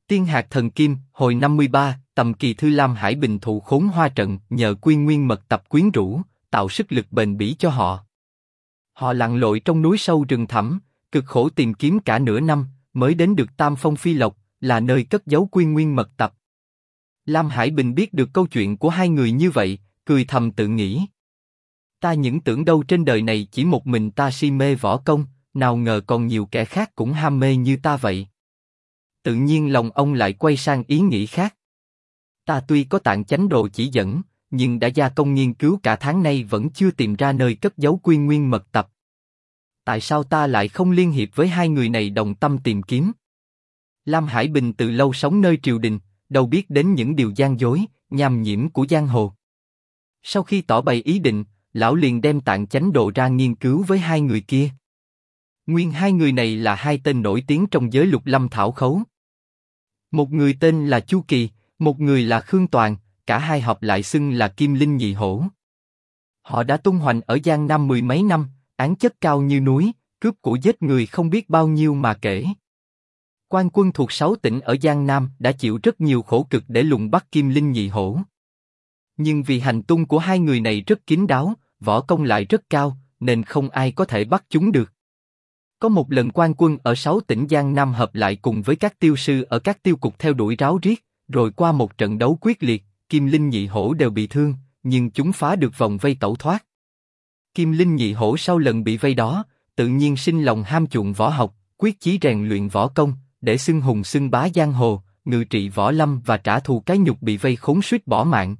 Tiên hạt thần kim, hồi 53, tầm kỳ thư Lam Hải Bình thụ khốn hoa trận nhờ quy nguyên mật tập quyến rũ, tạo sức lực bền bỉ cho họ. Họ lặn lội trong núi sâu rừng thẳm, cực khổ tìm kiếm cả nửa năm, mới đến được Tam Phong Phi Lộc, là nơi cất giấu quy nguyên mật tập. Lam Hải Bình biết được câu chuyện của hai người như vậy, cười thầm tự nghĩ. Ta những tưởng đâu trên đời này chỉ một mình ta si mê võ công, nào ngờ còn nhiều kẻ khác cũng ham mê như ta vậy. Tự nhiên lòng ông lại quay sang ý nghĩ khác. Ta tuy có tạng chánh đồ chỉ dẫn, nhưng đã gia công nghiên cứu cả tháng nay vẫn chưa tìm ra nơi cất giấu quy nguyên mật tập. Tại sao ta lại không liên hiệp với hai người này đồng tâm tìm kiếm? Lam Hải Bình từ lâu sống nơi triều đình, đâu biết đến những điều gian dối, nham nhiễm của giang hồ. Sau khi tỏ bày ý định, lão liền đem tạng chánh đồ ra nghiên cứu với hai người kia. Nguyên hai người này là hai tên nổi tiếng trong giới lục lâm thảo khấu. Một người tên là Chu Kỳ, một người là Khương Toàn, cả hai hợp lại xưng là Kim Linh Nhị Hổ. Họ đã tung hoành ở Giang Nam mười mấy năm, án chất cao như núi, cướp của giết người không biết bao nhiêu mà kể. Quan quân thuộc 6 tỉnh ở Giang Nam đã chịu rất nhiều khổ cực để lùng bắt Kim Linh Nhị Hổ. Nhưng vì hành tung của hai người này rất kín đáo, võ công lại rất cao, nên không ai có thể bắt chúng được. Có một lần quan quân ở 6 tỉnh Giang Nam hợp lại cùng với các tiêu sư ở các tiêu cục theo đuổi ráo riết, rồi qua một trận đấu quyết liệt, Kim Linh Nhị Hổ đều bị thương, nhưng chúng phá được vòng vây tẩu thoát. Kim Linh Nhị Hổ sau lần bị vây đó, tự nhiên sinh lòng ham chuộng võ học, quyết chí rèn luyện võ công, để xưng hùng xưng bá giang hồ, ngự trị võ lâm và trả thù cái nhục bị vây khốn suýt bỏ mạng.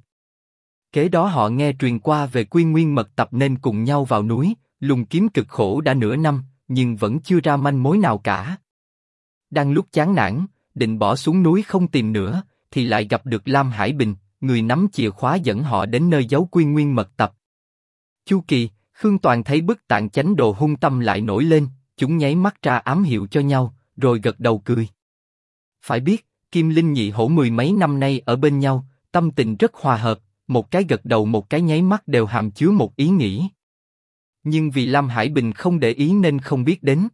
Kế đó họ nghe truyền qua về quy nguyên mật tập nên cùng nhau vào núi, lùng kiếm cực khổ đã nửa năm, nhưng vẫn chưa ra manh mối nào cả. Đang lúc chán nản, định bỏ xuống núi không tìm nữa, thì lại gặp được Lam Hải Bình, người nắm chìa khóa dẫn họ đến nơi giấu quy nguyên mật tập. Chu Kỳ, Khương Toàn thấy bức tạng chánh đồ hung tâm lại nổi lên, chúng nháy mắt ra ám hiệu cho nhau, rồi gật đầu cười. Phải biết, Kim Linh Nhị Hổ mười mấy năm nay ở bên nhau, tâm tình rất hòa hợp, một cái gật đầu một cái nháy mắt đều hàm chứa một ý nghĩ. Nhưng vì Lam Hải Bình không để ý nên không biết đến.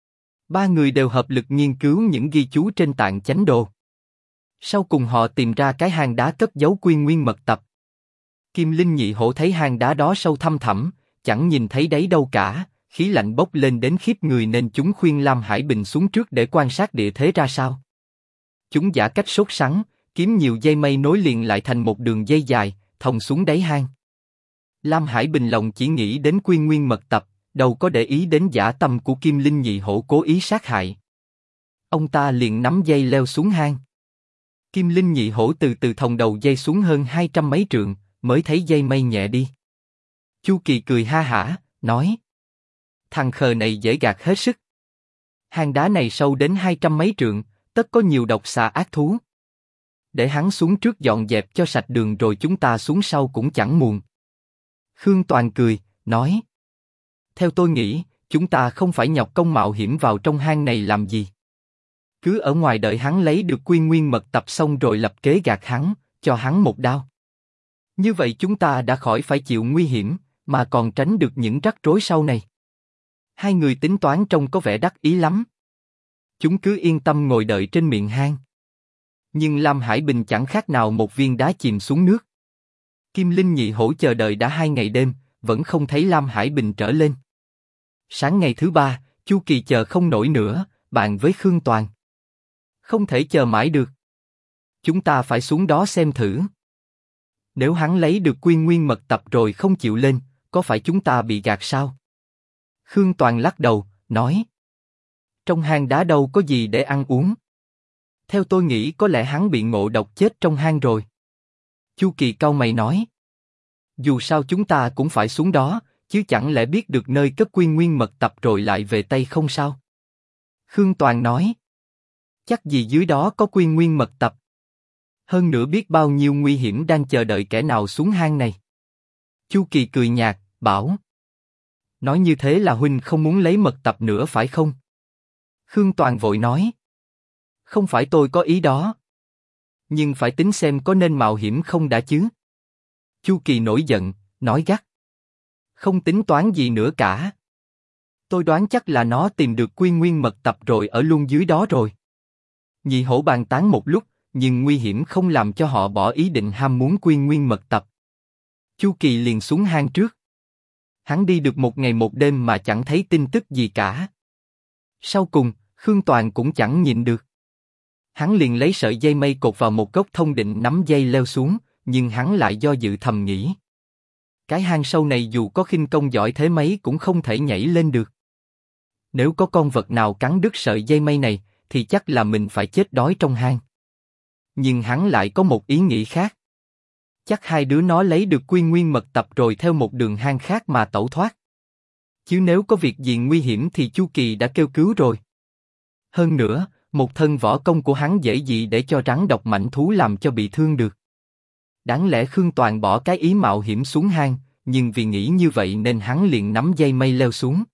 Ba người đều hợp lực nghiên cứu những ghi chú trên tạng chánh đồ. Sau cùng họ tìm ra cái hang đá cất giấu quy nguyên mật tập. Kim Linh Nhị Hổ thấy hang đá đó sâu thăm thẳm, chẳng nhìn thấy đáy đâu cả, khí lạnh bốc lên đến khiếp người nên chúng khuyên Lam Hải Bình xuống trước để quan sát địa thế ra sao. Chúng giả cách sốt sắng, kiếm nhiều dây mây nối liền lại thành một đường dây dài, thòng xuống đáy hang. Lam Hải Bình lòng chỉ nghĩ đến quy nguyên mật tập, đâu có để ý đến dã tâm của Kim Linh Nhị Hổ cố ý sát hại. Ông ta liền nắm dây leo xuống hang. Kim Linh Nhị Hổ từ từ thòng đầu dây xuống hơn 200 mấy trượng, mới thấy dây mây nhẹ đi. Chu Kỳ cười ha hả, nói: Thằng khờ này dễ gạt hết sức. Hang đá này sâu đến 200 mấy trượng, tất có nhiều độc xà ác thú. Để hắn xuống trước dọn dẹp cho sạch đường rồi chúng ta xuống sau cũng chẳng muộn. Khương Toàn cười, nói: Theo tôi nghĩ, chúng ta không phải nhọc công mạo hiểm vào trong hang này làm gì. Cứ ở ngoài đợi hắn lấy được quy nguyên mật tập xong rồi lập kế gạt hắn, cho hắn một đao. Như vậy chúng ta đã khỏi phải chịu nguy hiểm, mà còn tránh được những rắc rối sau này. Hai người tính toán trông có vẻ đắc ý lắm. Chúng cứ yên tâm ngồi đợi trên miệng hang. Nhưng Lam Hải Bình chẳng khác nào một viên đá chìm xuống nước. Kim Linh Nhị Hổ chờ đợi đã 2 ngày đêm, vẫn không thấy Lam Hải Bình trở lên. Sáng ngày thứ 3, Chu Kỳ chờ không nổi nữa, bàn với Khương Toàn. Không thể chờ mãi được. Chúng ta phải xuống đó xem thử. Nếu hắn lấy được quy nguyên mật tập rồi không chịu lên, có phải chúng ta bị gạt sao? Khương Toàn lắc đầu, nói: Trong hang đá đâu có gì để ăn uống. Theo tôi nghĩ có lẽ hắn bị ngộ độc chết trong hang rồi. Chu Kỳ cau mày nói: Dù sao chúng ta cũng phải xuống đó, chứ chẳng lẽ biết được nơi cất quy nguyên mật tập rồi lại về Tây không sao? Khương Toàn nói: Chắc gì dưới đó có quy nguyên mật tập. Hơn nữa biết bao nhiêu nguy hiểm đang chờ đợi kẻ nào xuống hang này. Chu Kỳ cười nhạt, bảo: Nói như thế là huynh không muốn lấy mật tập nữa phải không? Khương Toàn vội nói: Không phải tôi có ý đó. Nhưng phải tính xem có nên mạo hiểm không đã chứ. Chu Kỳ nổi giận, nói gắt: Không tính toán gì nữa cả. Tôi đoán chắc là nó tìm được quy nguyên mật tập rồi ở luôn dưới đó rồi. Nhị hổ bàn tán một lúc, nhưng nguy hiểm không làm cho họ bỏ ý định ham muốn quy nguyên mật tập. Chu Kỳ liền xuống hang trước. Hắn đi được một ngày một đêm mà chẳng thấy tin tức gì cả. Sau cùng, Khương Toàn cũng chẳng nhịn được. Hắn liền lấy sợi dây mây cột vào một gốc thông định nắm dây leo xuống, nhưng hắn lại do dự thầm nghĩ. Cái hang sâu này dù có khinh công giỏi thế mấy cũng không thể nhảy lên được. Nếu có con vật nào cắn đứt sợi dây mây này, thì chắc là mình phải chết đói trong hang. Nhưng hắn lại có một ý nghĩ khác. Chắc hai đứa nó lấy được quy nguyên mật tập rồi theo một đường hang khác mà tẩu thoát. Chứ nếu có việc gì nguy hiểm thì Chu Kỳ đã kêu cứu rồi. Hơn nữa, một thân võ công của hắn dễ gì để cho rắn độc mãnh thú làm cho bị thương được. Đáng lẽ Khương Toàn bỏ cái ý mạo hiểm xuống hang, nhưng vì nghĩ như vậy nên hắn liền nắm dây mây leo xuống.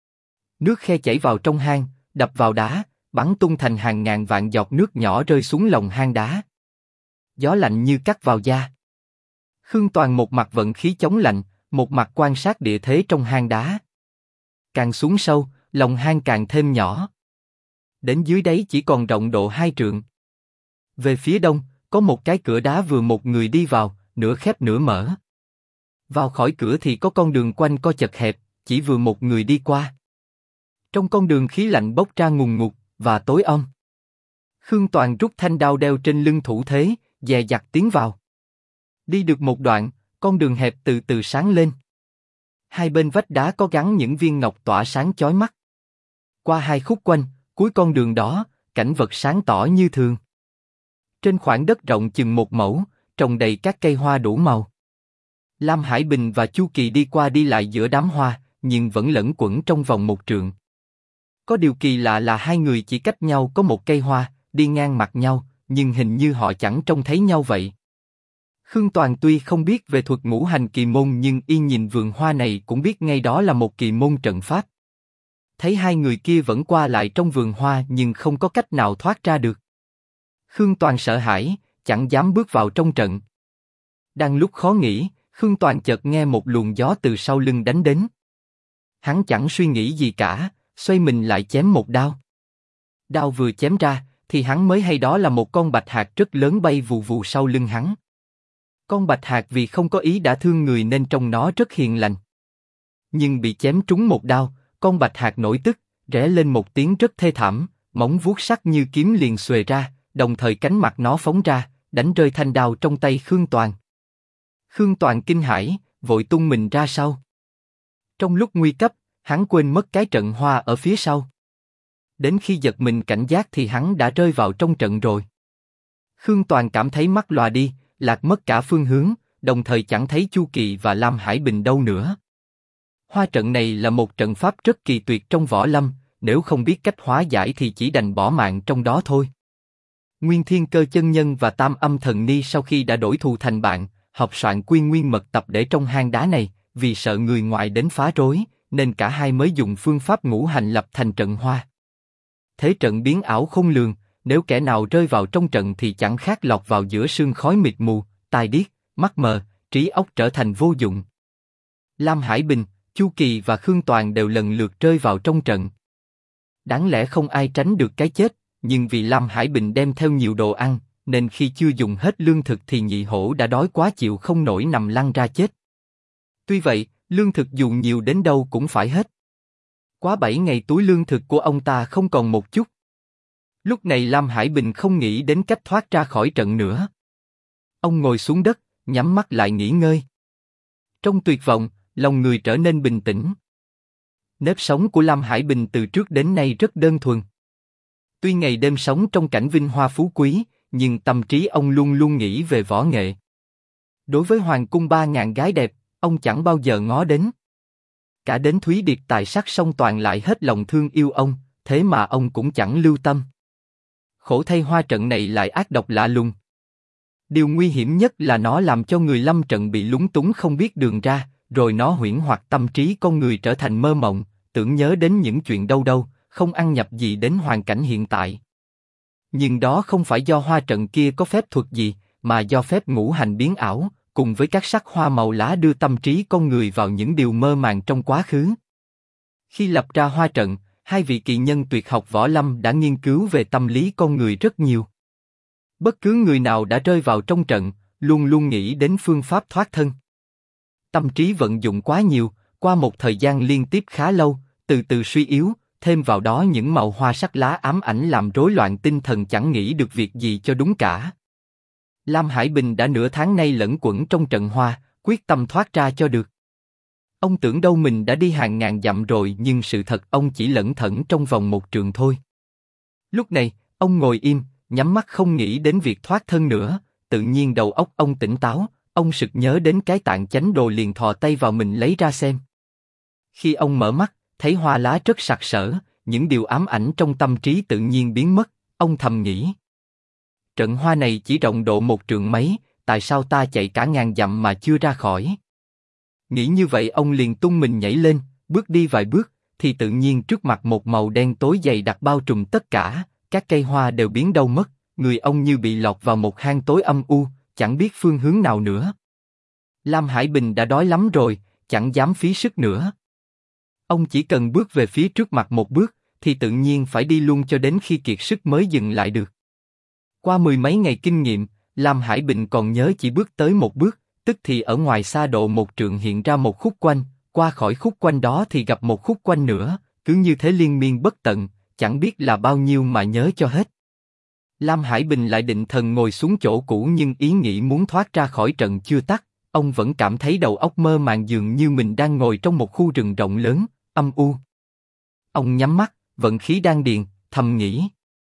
Nước khe chảy vào trong hang, đập vào đá, bắn tung thành hàng ngàn vạn giọt nước nhỏ rơi xuống lòng hang đá. Gió lạnh như cắt vào da. Khương Toàn một mặt vận khí chống lạnh, một mặt quan sát địa thế trong hang đá. Càng xuống sâu, lòng hang càng thêm nhỏ. Đến dưới đáy chỉ còn rộng độ 2 trượng. Về phía đông, có một cái cửa đá vừa một người đi vào, nửa khép nửa mở. Vào khỏi cửa thì có con đường quanh co chật hẹp, chỉ vừa một người đi qua. Trong con đường khí lạnh bốc ra ngùn ngụt và tối om. Khương Toàn rút thanh đao đeo trên lưng thủ thế, dè dặt tiến vào. Đi được một đoạn, con đường hẹp từ từ sáng lên. Hai bên vách đá có gắn những viên ngọc tỏa sáng chói mắt. Qua hai khúc quanh, cuối con đường đó, cảnh vật sáng tỏ như thường. Trên khoảng đất rộng chừng 1 mẫu, trồng đầy các cây hoa đủ màu. Lam Hải Bình và Chu Kỳ đi qua đi lại giữa đám hoa, nhưng vẫn lẫn quẩn trong vòng 1 trượng. Có điều kỳ lạ là hai người chỉ cách nhau có một cây hoa, đi ngang mặt nhau, nhưng hình như họ chẳng trông thấy nhau vậy. Khương Toàn tuy không biết về thuật ngũ hành kỳ môn nhưng y nhìn vườn hoa này cũng biết ngay đó là một kỳ môn trận pháp. Thấy hai người kia vẫn qua lại trong vườn hoa nhưng không có cách nào thoát ra được. Khương Toàn sợ hãi, chẳng dám bước vào trong trận. Đang lúc khó nghĩ, Khương Toàn chợt nghe một luồng gió từ sau lưng đánh đến. Hắn chẳng suy nghĩ gì cả, xoay mình lại chém một đao. Đao vừa chém ra, thì hắn mới hay đó là một con bạch hạc rất lớn bay vù vù sau lưng hắn. Con bạch hạc vì không có ý đã thương người nên trông nó rất hiền lành. Nhưng bị chém trúng một đao, con bạch hạc nổi tức, rẽ lên một tiếng rất thê thảm, móng vuốt sắc như kiếm liền xuề ra, đồng thời cánh mặt nó phóng ra, đánh rơi thanh đao trong tay Khương Toàn. Khương Toàn kinh hãi, vội tung mình ra sau. Trong lúc nguy cấp, hắn quên mất cái trận hoa ở phía sau. Đến khi giật mình cảnh giác thì hắn đã rơi vào trong trận rồi. Khương Toàn cảm thấy mắt lòa đi, lạc mất cả phương hướng, đồng thời chẳng thấy Chu Kỳ và Lam Hải Bình đâu nữa. Hoa trận này là một trận pháp rất kỳ tuyệt trong võ lâm, nếu không biết cách hóa giải thì chỉ đành bỏ mạng trong đó thôi. Nguyên Thiên Cơ chân nhân và Tam Âm Thần Ni sau khi đã đổi thù thành bạn, học soạn quy nguyên mật tập để trong hang đá này, vì sợ người ngoài đến phá rối, nên cả hai mới dùng phương pháp ngũ hành lập thành trận hoa. Thế trận biến ảo khôn lường, nếu kẻ nào rơi vào trong trận thì chẳng khác lọt vào giữa sương khói mịt mù, tai điếc, mắt mờ, trí óc trở thành vô dụng. Lam Hải Bình, Chu Kỳ và Khương Toàn đều lần lượt rơi vào trong trận. Đáng lẽ không ai tránh được cái chết, nhưng vì Lam Hải Bình đem theo nhiều đồ ăn, nên khi chưa dùng hết lương thực thì nhị hổ đã đói quá chịu không nổi nằm lăn ra chết. Tuy vậy, lương thực dù nhiều đến đâu cũng phải hết. Quá 7 ngày túi lương thực của ông ta không còn một chút. Lúc này Lam Hải Bình không nghĩ đến cách thoát ra khỏi trận nữa. Ông ngồi xuống đất, nhắm mắt lại nghỉ ngơi. Trong tuyệt vọng, lòng người trở nên bình tĩnh. Nếp sống của Lam Hải Bình từ trước đến nay rất đơn thuần. Tuy ngày đêm sống trong cảnh vinh hoa phú quý, nhưng tâm trí ông luôn luôn nghĩ về võ nghệ. Đối với hoàng cung 3.000 gái đẹp, ông chẳng bao giờ ngó đến. Cả đến Thúy Điệp tài sắc song toàn lại hết lòng thương yêu ông, thế mà ông cũng chẳng lưu tâm. Khổ thay hoa trận này lại ác độc lạ lùng. Điều nguy hiểm nhất là nó làm cho người lâm trận bị lúng túng không biết đường ra, rồi nó huyễn hoặc tâm trí con người trở thành mơ mộng, tưởng nhớ đến những chuyện đâu đâu, không ăn nhập gì đến hoàn cảnh hiện tại. Nhưng đó không phải do hoa trận kia có phép thuật gì, mà do phép ngũ hành biến ảo, cùng với các sắc hoa màu lá đưa tâm trí con người vào những điều mơ màng trong quá khứ. Khi lập ra hoa trận, Hai vị kỳ nhân tuyệt học võ lâm đã nghiên cứu về tâm lý con người rất nhiều. Bất cứ người nào đã rơi vào trong trận, luôn luôn nghĩ đến phương pháp thoát thân. Tâm trí vận dụng quá nhiều, qua một thời gian liên tiếp khá lâu, từ từ suy yếu, thêm vào đó những màu hoa sắc lá ám ảnh làm rối loạn tinh thần, chẳng nghĩ được việc gì cho đúng cả. Lam Hải Bình đã nửa tháng nay lẫn quẩn trong trận hoa, quyết tâm thoát ra cho được. Ông tưởng đâu mình đã đi hàng ngàn dặm rồi, nhưng sự thật ông chỉ lẩn thẩn trong vòng một trường thôi. Lúc này, ông ngồi im, nhắm mắt không nghĩ đến việc thoát thân nữa, tự nhiên đầu óc ông tỉnh táo, ông sực nhớ đến cái tạng chánh đồ, liền thò tay vào mình lấy ra xem. Khi ông mở mắt, thấy hoa lá rất sặc sỡ, những điều ám ảnh trong tâm trí tự nhiên biến mất, ông thầm nghĩ. Trận hoa này chỉ rộng độ một trượng mấy, tại sao ta chạy cả ngàn dặm mà chưa ra khỏi? Nghĩ như vậy ông liền tung mình nhảy lên, bước đi vài bước, thì tự nhiên trước mặt một màu đen tối dày đặc bao trùm tất cả, các cây hoa đều biến đâu mất, người ông như bị lọt vào một hang tối âm u, chẳng biết phương hướng nào nữa. Lam Hải Bình đã đói lắm rồi, chẳng dám phí sức nữa. Ông chỉ cần bước về phía trước mặt một bước, thì tự nhiên phải đi luôn cho đến khi kiệt sức mới dừng lại được. Qua mười mấy ngày kinh nghiệm, Lam Hải Bình còn nhớ chỉ bước tới một bước, tức thì ở ngoài xa độ một trượng hiện ra một khúc quanh, qua khỏi khúc quanh đó thì gặp một khúc quanh nữa, cứ như thế liên miên bất tận, chẳng biết là bao nhiêu mà nhớ cho hết. Lam Hải Bình lại định thần ngồi xuống chỗ cũ, nhưng ý nghĩ muốn thoát ra khỏi trận chưa tắt, ông vẫn cảm thấy đầu óc mơ màng, dường như mình đang ngồi trong một khu rừng rộng lớn, âm u. Ông nhắm mắt, vận khí đan điền, thầm nghĩ.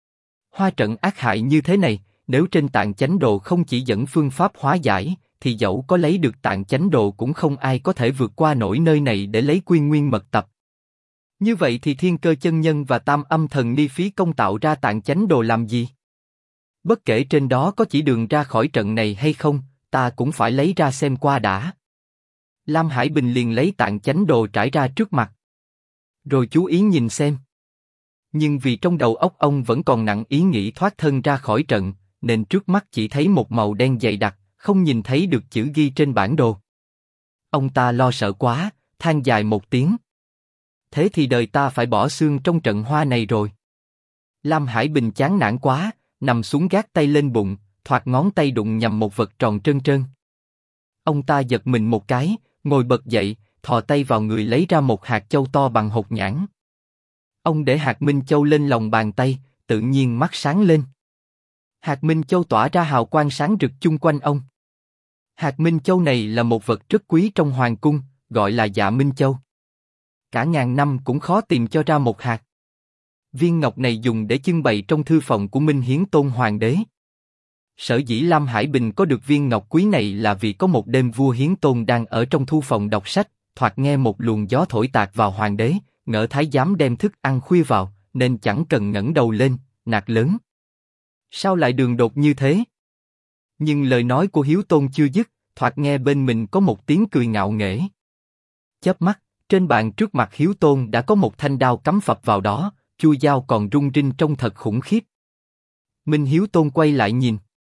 Hoa trận ác hại như thế này, nếu trên tạng chánh đồ không chỉ dẫn phương pháp hóa giải, thì dẫu có lấy được tạng chánh đồ cũng không ai có thể vượt qua nổi nơi này để lấy quy nguyên mật tập. Như vậy thì Thiên Cơ chân nhân và Tam Âm thần ni phí công tạo ra tạng chánh đồ làm gì? Bất kể trên đó có chỉ đường ra khỏi trận này hay không, ta cũng phải lấy ra xem qua đã. Lam Hải Bình liền lấy tạng chánh đồ trải ra trước mặt, rồi chú ý nhìn xem. Nhưng vì trong đầu óc ông vẫn còn nặng ý nghĩ thoát thân ra khỏi trận, nên trước mắt chỉ thấy một màu đen dày đặc, không nhìn thấy được chữ ghi trên bản đồ. Ông ta lo sợ quá, than dài một tiếng. Thế thì đời ta phải bỏ xương trong trận hoa này rồi. Lam Hải Bình chán nản quá, nằm xuống gác tay lên bụng, thoạt ngón tay đụng nhầm một vật tròn trơn trơn. Ông ta giật mình một cái, ngồi bật dậy, thò tay vào người lấy ra một hạt châu to bằng hột nhãn. Ông để hạt minh châu lên lòng bàn tay, tự nhiên mắt sáng lên. Hạt minh châu tỏa ra hào quang sáng rực chung quanh ông. Hạt minh châu này là một vật rất quý trong hoàng cung, gọi là Dạ Minh Châu. Cả ngàn năm cũng khó tìm cho ra một hạt. Viên ngọc này dùng để trưng bày trong thư phòng của Minh Hiến Tôn Hoàng đế. Sở dĩ Lam Hải Bình có được viên ngọc quý này là vì có một đêm vua Hiến Tôn đang ở trong thư phòng đọc sách, thoạt nghe một luồng gió thổi tạt vào hoàng đế, ngỡ thái giám đem thức ăn khuya vào, nên chẳng cần ngẩng đầu lên, nạt lớn. Sao lại đường đột như thế? Nhưng lời nói của Hiếu Tôn chưa dứt, thoạt nghe bên mình có một tiếng cười ngạo nghễ. Chớp mắt, trên bàn trước mặt Hiếu Tôn đã có một thanh đao cắm phập vào đó, chuôi dao còn rung rinh trông thật khủng khiếp. Minh Hiếu Tôn quay lại nhìn.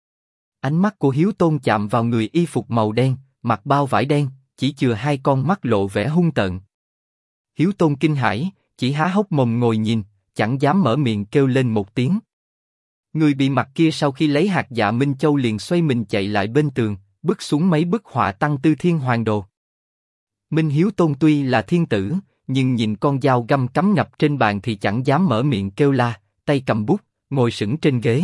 Ánh mắt của Hiếu Tôn chạm vào người y phục màu đen, mặc bao vải đen, chỉ chừa hai con mắt lộ vẻ hung tợn. Hiếu Tôn kinh hãi, chỉ há hốc mồm ngồi nhìn, chẳng dám mở miệng kêu lên một tiếng. Người bị mặt kia sau khi lấy hạt Dạ Minh Châu liền xoay mình chạy lại bên tường, bứt xuống mấy bức họa Tăng Tư Thiên Hoàng Đồ. Minh Hiếu Tôn tuy là thiên tử, nhưng nhìn con dao găm cắm ngập trên bàn thì chẳng dám mở miệng kêu la, tay cầm bút, ngồi sững trên ghế.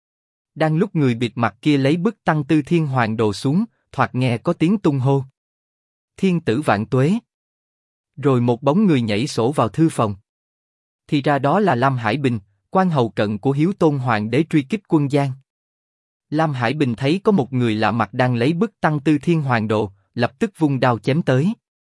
Đang lúc người bịt mặt kia lấy bức Tăng Tư Thiên Hoàng Đồ xuống, thoạt nghe có tiếng tung hô. Thiên tử vạn tuế. Rồi một bóng người nhảy sổ vào thư phòng. Thì ra đó là Lam Hải Bình, quan hầu cận của Hiếu Tôn Hoàng đế truy kích quân Giang. Lam Hải Bình thấy có một người lạ mặt đang lấy bức Tăng Tư Thiên Hoàng Đồ, lập tức vung đao chém tới.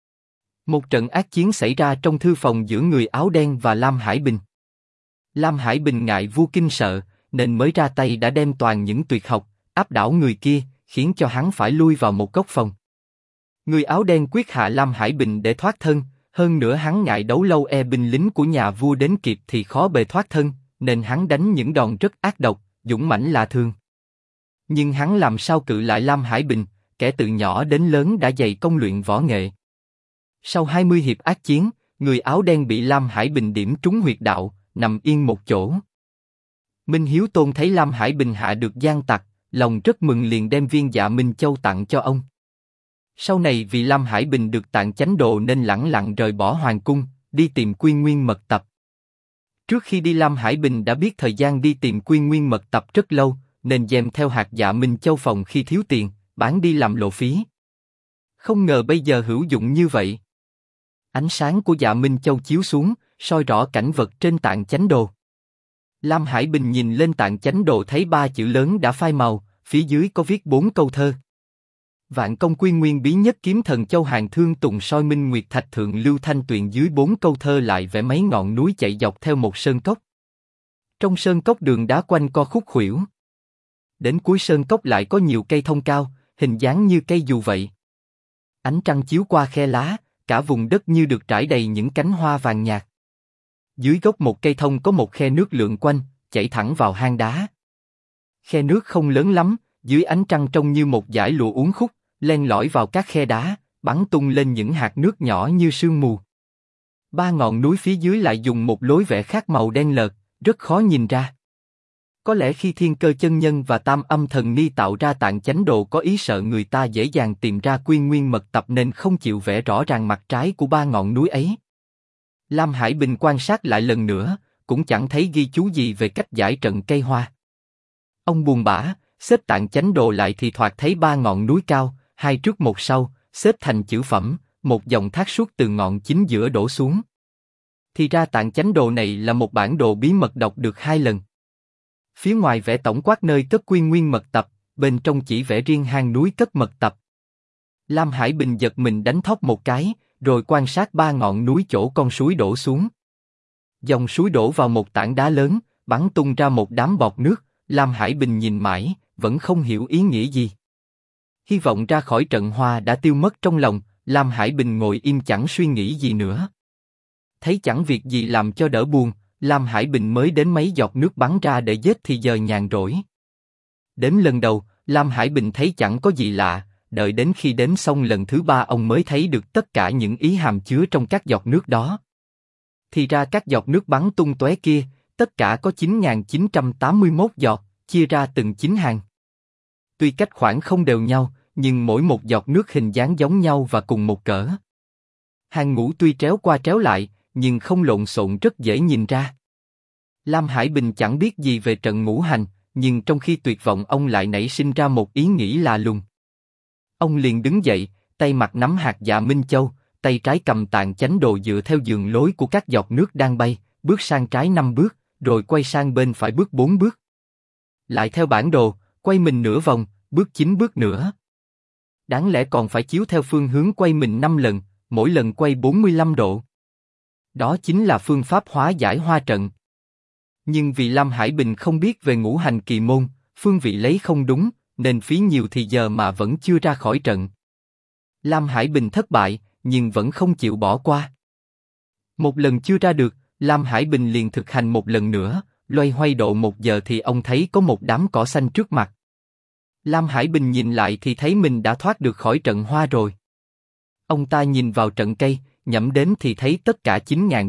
Một trận ác chiến xảy ra trong thư phòng giữa người áo đen và Lam Hải Bình. Lam Hải Bình ngại vua kinh sợ, nên mới ra tay đã đem toàn những tuyệt học, áp đảo người kia, khiến cho hắn phải lui vào một góc phòng. Người áo đen quyết hạ Lam Hải Bình để thoát thân, hơn nữa hắn ngại đấu lâu binh lính của nhà vua đến kịp thì khó bề thoát thân, nên hắn đánh những đòn rất ác độc, dũng mãnh lạ thường. Nhưng hắn làm sao cự lại Lam Hải Bình, kẻ từ nhỏ đến lớn đã dày công luyện võ nghệ. Sau 20 hiệp ác chiến, người áo đen bị Lam Hải Bình điểm trúng huyệt đạo, nằm yên một chỗ. Minh Hiếu Tôn thấy Lam Hải Bình hạ được gian tặc, lòng rất mừng liền đem viên Dạ Minh Châu tặng cho ông. Sau này vì Lam Hải Bình được tặng chánh đồ nên lẳng lặng rời bỏ hoàng cung, đi tìm Quy Nguyên mật tập. Trước khi đi Lam Hải Bình đã biết thời gian đi tìm Quy Nguyên mật tập rất lâu, nên dèm theo hạt Dạ Minh Châu phòng khi thiếu tiền, bán đi làm lộ phí. Không ngờ bây giờ hữu dụng như vậy. Ánh sáng của Dạ Minh Châu chiếu xuống, soi rõ cảnh vật trên tạng chánh đồ. Lam Hải Bình nhìn lên tạng chánh đồ thấy 3 chữ lớn đã phai màu, phía dưới có viết 4 câu thơ. Vạn công quy nguyên bí nhất kiếm thần châu hàng thương tùng soi minh nguyệt thạch thượng lưu thanh tuyền, dưới 4 câu thơ lại vẽ mấy ngọn núi chạy dọc theo một sơn cốc. Trong sơn cốc đường đá quanh co khúc khuỷu. Đến cuối sơn cốc lại có nhiều cây thông cao, hình dáng như cây dù vậy. Ánh trăng chiếu qua khe lá, cả vùng đất như được trải đầy những cánh hoa vàng nhạt. Dưới gốc một cây thông có một khe nước lượn quanh, chảy thẳng vào hang đá. Khe nước không lớn lắm, dưới ánh trăng trông như một dải lụa uốn khúc, len lỏi vào các khe đá, bắn tung lên những hạt nước nhỏ như sương mù. 3 ngọn núi phía dưới lại dùng một lối vẽ khác màu đen lợt, rất khó nhìn ra. Có lẽ khi Thiên Cơ chân nhân và Tam Âm thần ni tạo ra tạng chánh đồ có ý sợ người ta dễ dàng tìm ra Quy Nguyên mật tập nên không chịu vẽ rõ ràng mặt trái của 3 ngọn núi ấy. Lam Hải Bình quan sát lại lần nữa, cũng chẳng thấy ghi chú gì về cách giải trận cây hoa. Ông buồn bã, xếp tạng chánh đồ lại thì thoạt thấy 3 ngọn núi cao, 2 trước một sau, xếp thành chữ phẩm, một dòng thác suốt từ ngọn chính giữa đổ xuống. Thì ra tạng chánh đồ này là một bản đồ bí mật đọc được 2 lần. Phía ngoài vẽ tổng quát nơi cất Quy Nguyên mật tập, bên trong chỉ vẽ riêng hang núi cất mật tập. Lam Hải Bình giật mình đánh thót một cái, rồi quan sát 3 ngọn núi chỗ con suối đổ xuống. Dòng suối đổ vào một tảng đá lớn, bắn tung ra một đám bọt nước. Lam Hải Bình nhìn mãi, vẫn không hiểu ý nghĩa gì. Hy vọng ra khỏi trận hoa đã tiêu mất trong lòng, Lam Hải Bình ngồi im chẳng suy nghĩ gì nữa. Thấy chẳng việc gì làm cho đỡ buồn, Lam Hải Bình mới đến mấy giọt nước bắn ra để giết thì giờ nhàn rỗi. Đếm lần đầu, Lam Hải Bình thấy chẳng có gì lạ, đợi đến khi đếm xong lần thứ 3 ông mới thấy được tất cả những ý hàm chứa trong các giọt nước đó. Thì ra các giọt nước bắn tung tóe kia, tất cả có 9.981 giọt, chia ra từng 9 hàng. Tuy cách khoảng không đều nhau, nhưng mỗi một giọt nước hình dáng giống nhau và cùng một cỡ. Hàng ngũ tuy tréo qua tréo lại, nhưng không lộn xộn, rất dễ nhìn ra. Lam Hải Bình chẳng biết gì về trận ngũ hành, nhưng trong khi tuyệt vọng ông lại nảy sinh ra một ý nghĩ lạ lùng. Ông liền đứng dậy, tay mặt nắm hạt Dạ Minh Châu, tay trái cầm tạng chánh đồ dựa theo đường lối của các giọt nước đang bay, bước sang trái 5 bước, rồi quay sang bên phải bước 4 bước. Lại theo bản đồ, quay mình nửa vòng, bước 9 bước nữa. Đáng lẽ còn phải chiếu theo phương hướng quay mình 5 lần, mỗi lần quay 45 độ. Đó chính là phương pháp hóa giải hoa trận. Nhưng vì Lam Hải Bình không biết về ngũ hành kỳ môn, phương vị lấy không đúng, nên phí nhiều thì giờ mà vẫn chưa ra khỏi trận. Lam Hải Bình thất bại, nhưng vẫn không chịu bỏ qua. Một lần chưa ra được, Lam Hải Bình liền thực hành một lần nữa, loay hoay độ 1 giờ thì ông thấy có một đám cỏ xanh trước mặt. Lam Hải Bình nhìn lại thì thấy mình đã thoát được khỏi trận hoa rồi. Ông ta nhìn vào trận cây, nhẩm đếm thì thấy tất cả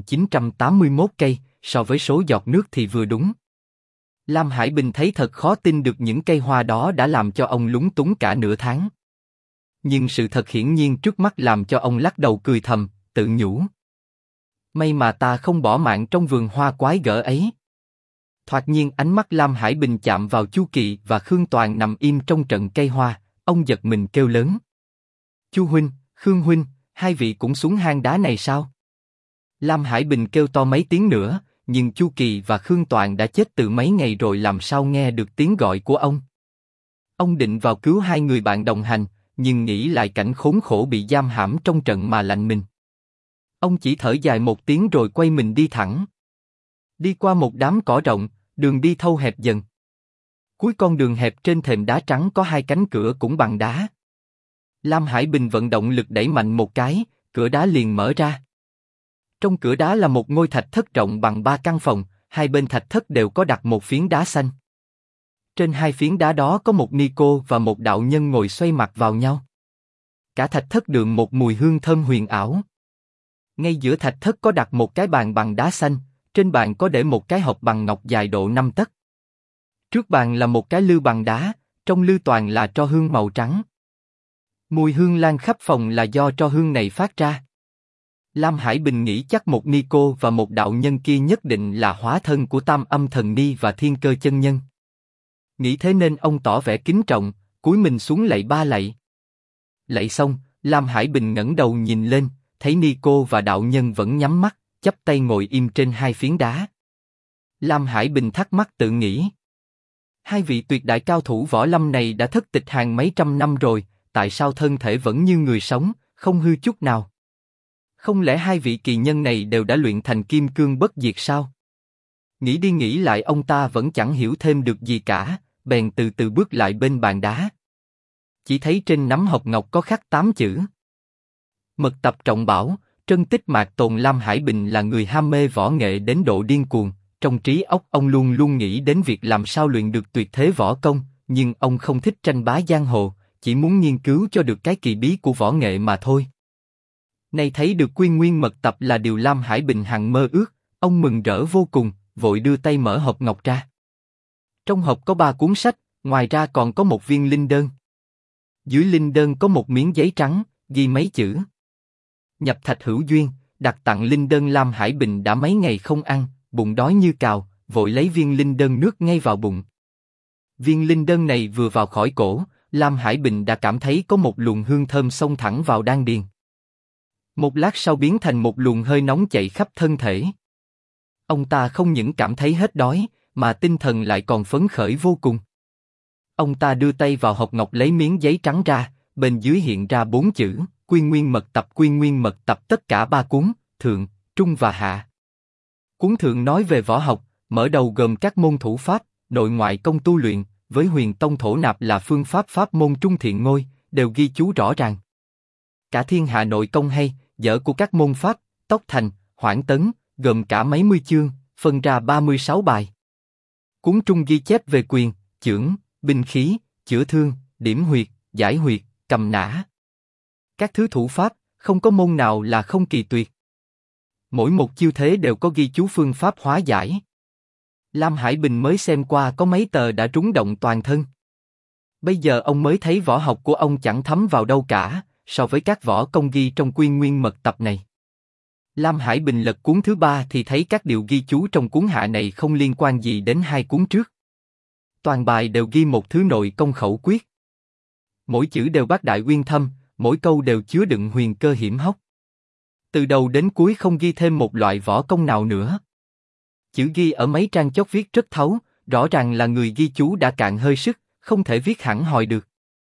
9.981 cây, so với số giọt nước thì vừa đúng. Lam Hải Bình thấy thật khó tin được những cây hoa đó đã làm cho ông lúng túng cả nửa tháng. Nhưng sự thật hiển nhiên trước mắt làm cho ông lắc đầu cười thầm, tự nhủ. May mà ta không bỏ mạng trong vườn hoa quái gở ấy. Thoạt nhiên ánh mắt Lam Hải Bình chạm vào Chu Kỳ và Khương Toàn nằm im trong trận cây hoa, ông giật mình kêu lớn. Chu huynh, Khương huynh, hai vị cũng xuống hang đá này sao? Lam Hải Bình kêu to mấy tiếng nữa, nhưng Chu Kỳ và Khương Toàn đã chết từ mấy ngày rồi làm sao nghe được tiếng gọi của ông. Ông định vào cứu 2 người bạn đồng hành, nhưng nghĩ lại cảnh khốn khổ bị giam hãm trong trận mà lạnh mình. Ông chỉ thở dài một tiếng rồi quay mình đi thẳng. Đi qua một đám cỏ rộng, đường đi thâu hẹp dần. Cuối con đường hẹp trên thềm đá trắng có 2 cánh cửa cũng bằng đá. Lam Hải Bình vận động lực đẩy mạnh một cái, cửa đá liền mở ra. Trong cửa đá là một ngôi thạch thất rộng bằng 3 căn phòng, 2 bên thạch thất đều có đặt một phiến đá xanh. Trên 2 phiến đá đó có một ni cô và một đạo nhân ngồi xoay mặt vào nhau. Cả thạch thất đượm một mùi hương thơm huyền ảo. Ngay giữa thạch thất có đặt một cái bàn bằng đá xanh, trên bàn có để một cái hộp bằng ngọc dài độ 5 tấc. Trước bàn là một cái lư bằng đá, trong lư toàn là tro hương màu trắng. Mùi hương lan khắp phòng là do tro hương này phát ra. Lam Hải Bình nghĩ chắc một ni cô và một đạo nhân kia nhất định là hóa thân của Tam Âm Thần Ni và Thiên Cơ Chân Nhân. Nghĩ thế nên ông tỏ vẻ kính trọng, cúi mình xuống lạy 3 lạy. Lạy xong, Lam Hải Bình ngẩng đầu nhìn lên, thấy ni cô và đạo nhân vẫn nhắm mắt, chắp tay ngồi im trên 2 phiến đá. Lam Hải Bình thắc mắc tự nghĩ. Hai vị tuyệt đại cao thủ võ lâm này đã thất tịch hàng mấy trăm năm rồi, tại sao thân thể vẫn như người sống, không hư chút nào? Không lẽ hai vị kỳ nhân này đều đã luyện thành kim cương bất diệt sao? Nghĩ đi nghĩ lại ông ta vẫn chẳng hiểu thêm được gì cả, bèn từ từ bước lại bên bàn đá. Chỉ thấy trên nắm hộp ngọc có khắc 8 chữ. Mật tập trọng bảo, trân tích mạc tồn. Lam Hải Bình là người ham mê võ nghệ đến độ điên cuồng, trong trí óc ông luôn luôn nghĩ đến việc làm sao luyện được tuyệt thế võ công, nhưng ông không thích tranh bá giang hồ, chỉ muốn nghiên cứu cho được cái kỳ bí của võ nghệ mà thôi. Nay thấy được Quy Nguyên mật tập là điều Lam Hải Bình hằng mơ ước, ông mừng rỡ vô cùng, vội đưa tay mở hộp ngọc ra. Trong hộp có 3 cuốn sách, ngoài ra còn có một viên linh đơn. Dưới linh đơn có một miếng giấy trắng, ghi mấy chữ. Nhập thạch hữu duyên, đặt tặng linh đơn. Lam Hải Bình đã mấy ngày không ăn, bụng đói như cào, vội lấy viên linh đơn nuốt ngay vào bụng. Viên linh đơn này vừa vào khỏi cổ, Lam Hải Bình đã cảm thấy có một luồng hương thơm xông thẳng vào đan điền. Một lát sau biến thành một luồng hơi nóng chạy khắp thân thể. Ông ta không những cảm thấy hết đói, mà tinh thần lại còn phấn khởi vô cùng. Ông ta đưa tay vào hộp ngọc lấy miếng giấy trắng ra, bên dưới hiện ra 4 chữ, Quy Nguyên mật tập. Quy Nguyên mật tập tất cả 3 cuốn, thượng, trung và hạ. Cuốn thượng nói về võ học, mở đầu gồm các môn thủ pháp, nội ngoại công tu luyện, với huyền tông thổ nạp là phương pháp pháp môn trung thiện ngôi, đều ghi chú rõ ràng. Cả thiên hạ nội công hay, dở của các môn pháp, tốc thành, hoãn tấn, gồm cả mấy mươi chương, phân ra 36 bài. Cuốn trung ghi chép về quyền, chưởng, binh khí, chữa thương, điểm huyệt, giải huyệt, cầm nã. Các thứ thủ pháp, không có môn nào là không kỳ tuyệt. Mỗi một chiêu thế đều có ghi chú phương pháp hóa giải. Lam Hải Bình mới xem qua có mấy tờ đã rúng động toàn thân. Bây giờ ông mới thấy võ học của ông chẳng thấm vào đâu cả, so với các võ công ghi trong Quy Nguyên mật tập này. Lam Hải Bình lật cuốn thứ 3 thì thấy các điều ghi chú trong cuốn hạ này không liên quan gì đến 2 cuốn trước. Toàn bài đều ghi một thứ nội công khẩu quyết. Mỗi chữ đều bác đại uyên thâm, mỗi câu đều chứa đựng huyền cơ hiểm hóc. Từ đầu đến cuối không ghi thêm một loại võ công nào nữa. Chữ ghi ở mấy trang chót viết rất thấu, rõ ràng là người ghi chú đã cạn hơi sức, không thể viết hẳn hoi được.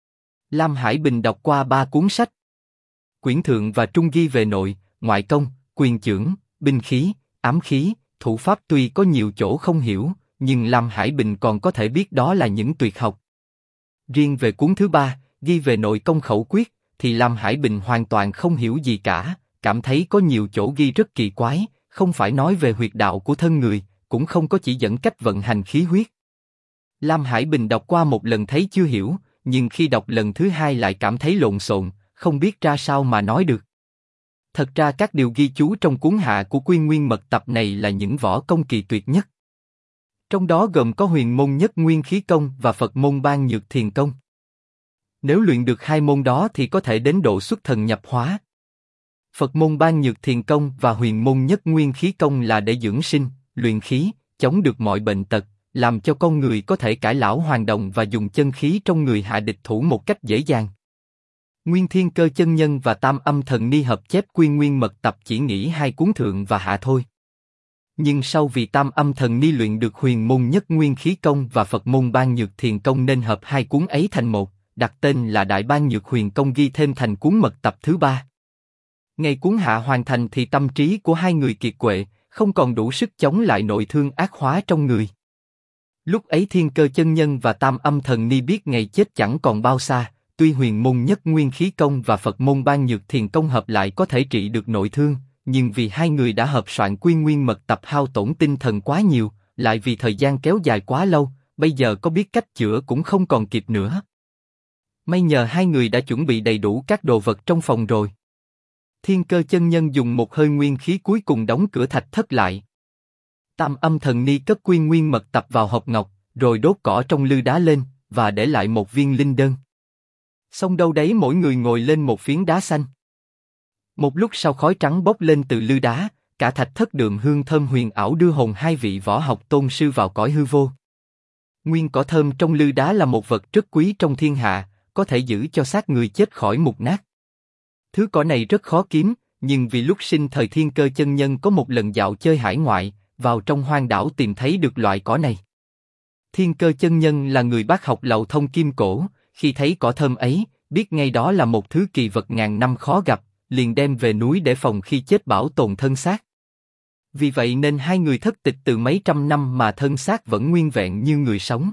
Lam Hải Bình đọc qua 3 cuốn sách. Quyển thượng và trung ghi về nội, ngoại công, quyền chưởng, binh khí, ám khí, thủ pháp tuy có nhiều chỗ không hiểu, nhưng Lam Hải Bình còn có thể biết đó là những tuyệt học. Riêng về cuốn thứ 3, ghi về nội công khẩu quyết, thì Lam Hải Bình hoàn toàn không hiểu gì cả, cảm thấy có nhiều chỗ ghi rất kỳ quái, không phải nói về huyệt đạo của thân người, cũng không có chỉ dẫn cách vận hành khí huyết. Lam Hải Bình đọc qua một lần thấy chưa hiểu, nhưng khi đọc lần thứ 2 lại cảm thấy lộn xộn, không biết ra sao mà nói được. Thật ra các điều ghi chú trong cuốn hạ của Quy Nguyên mật tập này là những võ công kỳ tuyệt nhất. Trong đó gồm có huyền môn nhất nguyên khí công và Phật môn ban nhược thiền công. Nếu luyện được 2 môn đó thì có thể đến độ xuất thần nhập hóa. Phật môn ban nhược thiền công và huyền môn nhất nguyên khí công là để dưỡng sinh, luyện khí, chống được mọi bệnh tật, làm cho con người có thể cải lão hoàn đồng và dùng chân khí trong người hạ địch thủ một cách dễ dàng. Nguyên Thiên Cơ Chân Nhân và Tam Âm Thần Ni hợp chép Quy Nguyên mật tập chỉ nghĩ 2 cuốn thượng và hạ thôi. Nhưng sau vì Tam Âm Thần Ni luyện được huyền môn nhất nguyên khí công và Phật môn ban nhược thiền công nên hợp 2 cuốn ấy thành một, đặt tên là Đại Ban Nhược Huyền Công, ghi thêm thành cuốn mật tập thứ 3. Ngày cuốn hạ hoàn thành thì tâm trí của hai người kiệt quệ, không còn đủ sức chống lại nội thương ác hóa trong người. Lúc ấy Thiên Cơ Chân Nhân và Tam Âm Thần Ni biết ngày chết chẳng còn bao xa, tuy huyền môn nhất nguyên khí công và Phật môn ban nhược thiền công hợp lại có thể trị được nội thương, nhưng vì hai người đã hợp soạn Quy Nguyên mật tập hao tổn tinh thần quá nhiều, lại vì thời gian kéo dài quá lâu, bây giờ có biết cách chữa cũng không còn kịp nữa. May nhờ hai người đã chuẩn bị đầy đủ các đồ vật trong phòng rồi. Thiên Cơ chân nhân dùng một hơi nguyên khí cuối cùng đóng cửa thạch thất lại. Tam Âm Thần Ni cất quy nguyên mật tập vào hộp ngọc, rồi đốt cỏ trong lư đá lên, và để lại một viên linh đơn. Xong đâu đấy mỗi người ngồi lên một phiến đá xanh. Một lúc sau khói trắng bốc lên từ lư đá, cả thạch thất đượm hương thơm huyền ảo đưa hồn hai vị võ học tôn sư vào cõi hư vô. Nguyên cỏ thơm trong lư đá là một vật rất quý trong thiên hạ, có thể giữ cho xác người chết khỏi mục nát. Thứ cỏ này rất khó kiếm, nhưng vì lúc sinh thời Thiên Cơ chân nhân có một lần dạo chơi hải ngoại, vào trong hoang đảo tìm thấy được loại cỏ này. Thiên Cơ chân nhân là người bác học lậu thông kim cổ, khi thấy cỏ thơm ấy, biết ngay đó là một thứ kỳ vật ngàn năm khó gặp, liền đem về núi để phòng khi chết bảo tồn thân xác. Vì vậy nên hai người thất tịch từ mấy trăm năm mà thân xác vẫn nguyên vẹn như người sống.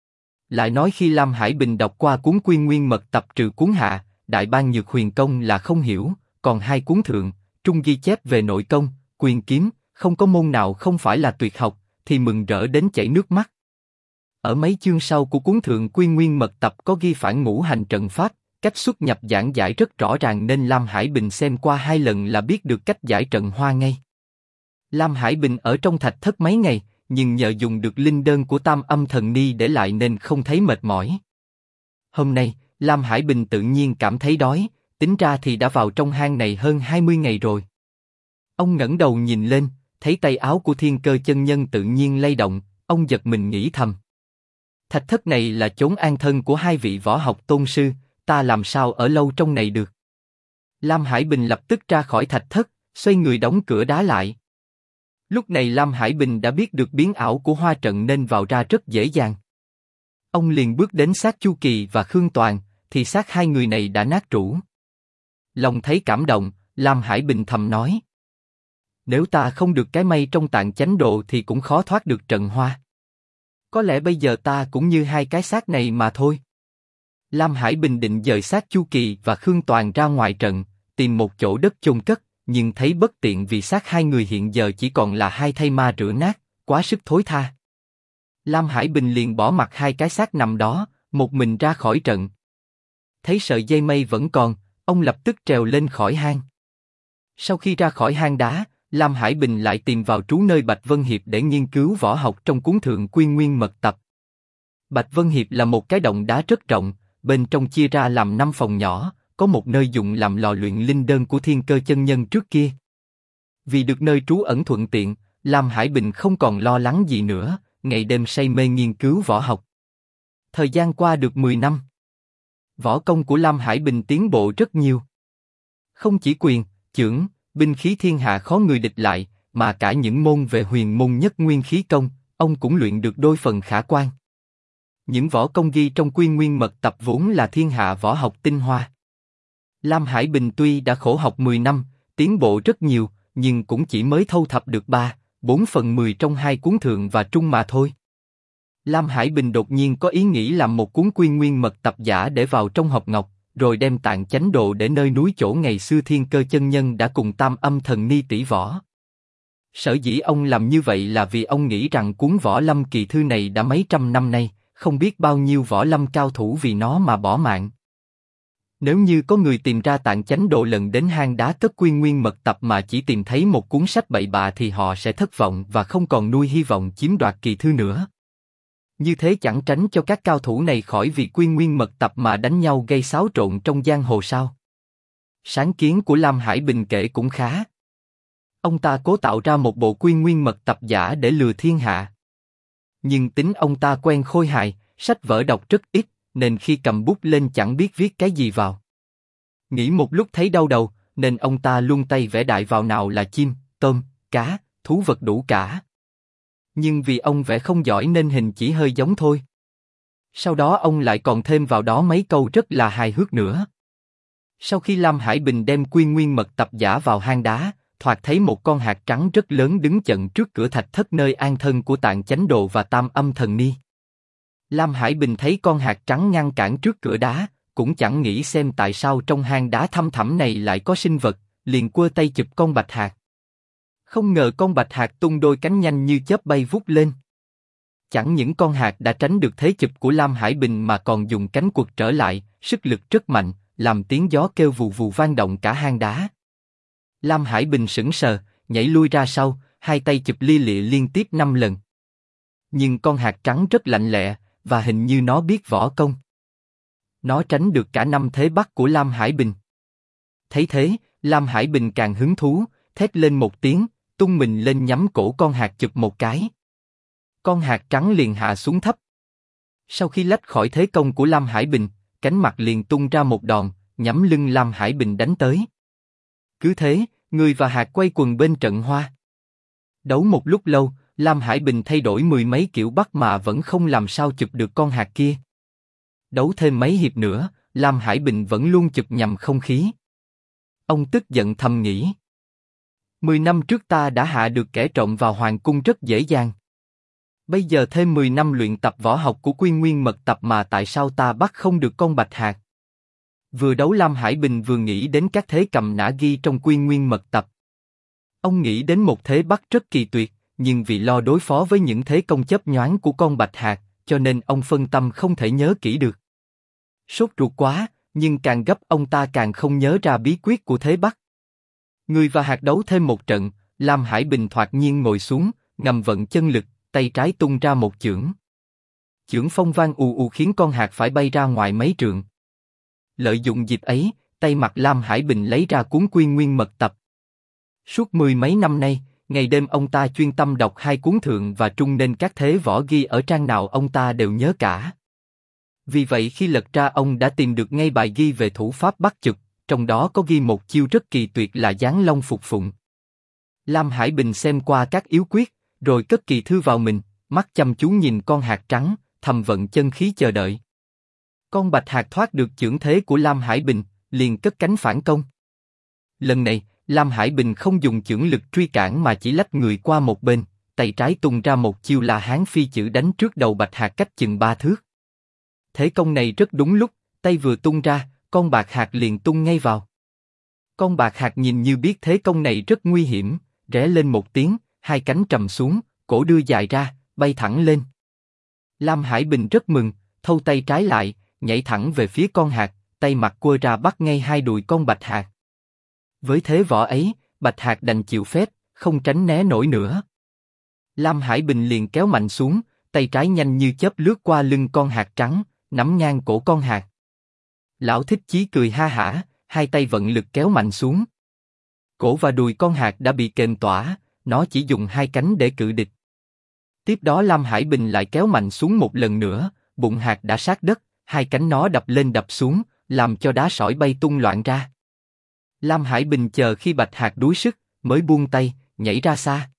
Lại nói khi Lam Hải Bình đọc qua cuốn Quy Nguyên Mật Tập trừ cuốn hạ, Đại Bang Nhược Huyền Công là không hiểu, còn hai cuốn thượng, trung ghi chép về nội công, quyền kiếm, không có môn nào không phải là tuyệt học, thì mừng rỡ đến chảy nước mắt. Ở mấy chương sau của cuốn thượng Quy Nguyên Mật Tập có ghi phản ngũ hành trận pháp, cách xuất nhập giảng giải rất rõ ràng nên Lam Hải Bình xem qua 2 lần là biết được cách giải trận hoa ngay. Lam Hải Bình ở trong thạch thất mấy ngày, nhưng nhờ dùng được linh đơn của Tam Âm Thần Ni để lại nên không thấy mệt mỏi. Hôm nay, Lam Hải Bình tự nhiên cảm thấy đói, tính ra thì đã vào trong hang này hơn 20 ngày rồi. Ông ngẩng đầu nhìn lên, thấy tay áo của Thiên Cơ chân nhân tự nhiên lay động, ông giật mình nghĩ thầm. Thạch thất này là chốn an thân của hai vị võ học tôn sư, ta làm sao ở lâu trong này được. Lam Hải Bình lập tức ra khỏi thạch thất, xoay người đóng cửa đá lại. Lúc này Lam Hải Bình đã biết được biến ảo của hoa trận nên vào ra rất dễ dàng. Ông liền bước đến xác Chu Kỳ và Khương Toàn, thì xác hai người này đã nát rũ. Lòng thấy cảm động, Lam Hải Bình thầm nói. Nếu ta không được cái mây trong Tạng Chánh Độ thì cũng khó thoát được trận hoa. Có lẽ bây giờ ta cũng như hai cái xác này mà thôi. Lam Hải Bình định dời xác Chu Kỳ và Khương Toàn ra ngoài trận, tìm một chỗ đất chôn cất, nhưng thấy bất tiện vì xác hai người hiện giờ chỉ còn là hai thây ma rữa nát, quá sức thối tha. Lam Hải Bình liền bỏ mặc hai cái xác nằm đó, một mình ra khỏi trận. Thấy sợi dây mây vẫn còn, ông lập tức trèo lên khỏi hang. Sau khi ra khỏi hang đá, Lam Hải Bình lại tìm vào trú nơi Bạch Vân Hiệp để nghiên cứu võ học trong cuốn thượng Quy Nguyên Mật Tập. Bạch Vân Hiệp là một cái động đá rất rộng, bên trong chia ra làm 5 phòng nhỏ, có một nơi dùng làm lò luyện linh đơn của Thiên Cơ chân nhân trước kia. Vì được nơi trú ẩn thuận tiện, Lam Hải Bình không còn lo lắng gì nữa, ngày đêm say mê nghiên cứu võ học. Thời gian qua được 10 năm. Võ công của Lam Hải Bình tiến bộ rất nhiều. Không chỉ quyền, chưởng, binh khí thiên hạ khó người địch lại, mà cả những môn về huyền môn nhất nguyên khí công, ông cũng luyện được đôi phần khả quan. Những võ công ghi trong Quy Nguyên Mật Tập vốn là thiên hạ võ học tinh hoa. Lam Hải Bình tuy đã khổ học 10 năm, tiến bộ rất nhiều, nhưng cũng chỉ mới thâu thập được 3/4 trong hai cuốn thượng và trung mà thôi. Lam Hải Bình đột nhiên có ý nghĩ làm một cuốn Quy Nguyên Mật Tập giả để vào trong hộp ngọc, rồi đem Tạng Chánh Độ để nơi núi chỗ ngày xưa Thiên Cơ chân nhân đã cùng Tam Âm Thần Ni tỷ võ. Sở dĩ ông làm như vậy là vì ông nghĩ rằng cuốn Võ Lâm Kỳ Thư này đã mấy trăm năm nay, không biết bao nhiêu võ lâm cao thủ vì nó mà bỏ mạng. Nếu như có người tìm ra Tạng Chánh Độ lần đến hang đá cất Quy Nguyên Mật Tập mà chỉ tìm thấy một cuốn sách bậy bạ thì họ sẽ thất vọng và không còn nuôi hy vọng chiếm đoạt kỳ thư nữa. Như thế chẳng tránh cho các cao thủ này khỏi vì Quy Nguyên Mật Tập mà đánh nhau gây xáo trộn trong giang hồ sao? Sáng kiến của Lam Hải Bình kể cũng khá. Ông ta cố tạo ra một bộ Quy Nguyên Mật Tập giả để lừa thiên hạ. Nhưng tính ông ta quen khôi hài, sách vở đọc rất ít, nên khi cầm bút lên chẳng biết viết cái gì vào. Nghĩ một lúc thấy đau đầu, nên ông ta luông tay vẽ đại vào nào là chim, tôm, cá, thú vật đủ cả. Nhưng vì ông vẽ không giỏi nên hình chỉ hơi giống thôi. Sau đó ông lại còn thêm vào đó mấy câu rất là hài hước nữa. Sau khi Lam Hải Bình đem Quy Nguyên Mật Tập giả vào hang đá, thoạt thấy một con hạt trắng rất lớn đứng chận trước cửa thạch thất nơi an thân của Tạng Chánh Độ và Tam Âm Thần Ni. Lam Hải Bình thấy con hạt trắng ngăn cản trước cửa đá, cũng chẳng nghĩ xem tại sao trong hang đá thăm thẳm này lại có sinh vật, liền quơ tay chụp con bạch hạt. Không ngờ con bạch hạt tung đôi cánh nhanh như chớp bay vút lên. Chẳng những con hạt đã tránh được thế chụp của Lam Hải Bình mà còn dùng cánh quật trở lại, sức lực rất mạnh, làm tiếng gió kêu vù vù vang động cả hang đá. Lam Hải Bình sững sờ, nhảy lui ra sau, hai tay chụp lia lịa liên tiếp 5 lần. Nhưng con hạt trắng rất lạnh lẹ, và hình như nó biết võ công. Nó tránh được cả 5 thế bắt của Lam Hải Bình. Thấy thế, Lam Hải Bình càng hứng thú, thét lên một tiếng, tung mình lên nhắm cổ con hạt chụp một cái. Con hạt trắng liền hạ xuống thấp. Sau khi lách khỏi thế công của Lam Hải Bình, cánh mặt liền tung ra một đòn, nhắm lưng Lam Hải Bình đánh tới. Cứ thế, người và hạt quay quần bên trận hoa. Đấu một lúc lâu, Lam Hải Bình thay đổi 10 mấy kiểu bắt mà vẫn không làm sao chụp được con hạt kia. Đấu thêm mấy hiệp nữa, Lam Hải Bình vẫn luôn chụp nhầm không khí. Ông tức giận thầm nghĩ. 10 năm trước ta đã hạ được kẻ trộm vào hoàng cung rất dễ dàng. Bây giờ thêm 10 năm luyện tập võ học của Quy Nguyên Mật Tập mà tại sao ta bắt không được con bạch hạc? Vừa đấu Lam Hải Bình vừa nghĩ đến các thế cầm nã ghi trong Quy Nguyên Mật Tập. Ông nghĩ đến một thế bắt rất kỳ tuyệt, nhưng vì lo đối phó với những thế công chớp nhoáng của con bạch hạc, cho nên ông phân tâm không thể nhớ kỹ được. Sốt ruột quá, nhưng càng gấp ông ta càng không nhớ ra bí quyết của thế bắt. Người và hạt đấu thêm một trận, Lam Hải Bình thoạt nhiên ngồi xuống, ngầm vận chân lực, tay trái tung ra một chưởng. Chưởng phong vang ù ù khiến con hạt phải bay ra ngoài mấy trượng. Lợi dụng dịp ấy, tay mặt Lam Hải Bình lấy ra cuốn Quy Nguyên Mật Tập. Suốt 10 mấy năm nay, ngày đêm ông ta chuyên tâm đọc hai cuốn thượng và trung nên các thế võ ghi ở trang nào ông ta đều nhớ cả. Vì vậy khi lật ra ông đã tìm được ngay bài ghi về thủ pháp bắt chụp, trong đó có ghi một chiêu rất kỳ tuyệt là giáng long phục phụng. Lam Hải Bình xem qua các yếu quyết, rồi cất kỳ thư vào mình, mắt chăm chú nhìn con hạt trắng, thầm vận chân khí chờ đợi. Con bạch hạt thoát được chưởng thế của Lam Hải Bình, liền cất cánh phản công. Lần này, Lam Hải Bình không dùng chưởng lực truy cản mà chỉ lách người qua một bên, tay trái tung ra một chiêu La Hán phi chữ đánh trước đầu bạch hạt cách chừng 3 thước. Thế công này rất đúng lúc, tay vừa tung ra, con bạc hạt liền tung ngay vào. Con bạc hạt nhìn như biết thế công này rất nguy hiểm, rẽ lên một tiếng, hai cánh trầm xuống, cổ đưa dài ra, bay thẳng lên. Lam Hải Bình rất mừng, thâu tay trái lại, nhảy thẳng về phía con hạt, tay mặt quơ ra bắt ngay hai đùi con bạch hạt. Với thế võ ấy, bạch hạt đành chịu phép, không tránh né nổi nữa. Lam Hải Bình liền kéo mạnh xuống, tay trái nhanh như chớp lướt qua lưng con hạt trắng, nắm ngang cổ con hạt. Lão Thích Chí cười ha hả, hai tay vận lực kéo mạnh xuống. Cổ và đùi con hạt đã bị kềm tỏa, nó chỉ dùng hai cánh để cự địch. Tiếp đó Lam Hải Bình lại kéo mạnh xuống một lần nữa, bụng hạt đã sát đất, hai cánh nó đập lên đập xuống, làm cho đá sỏi bay tung loạn ra. Lam Hải Bình chờ khi bạch hạt đuối sức, mới buông tay, nhảy ra xa.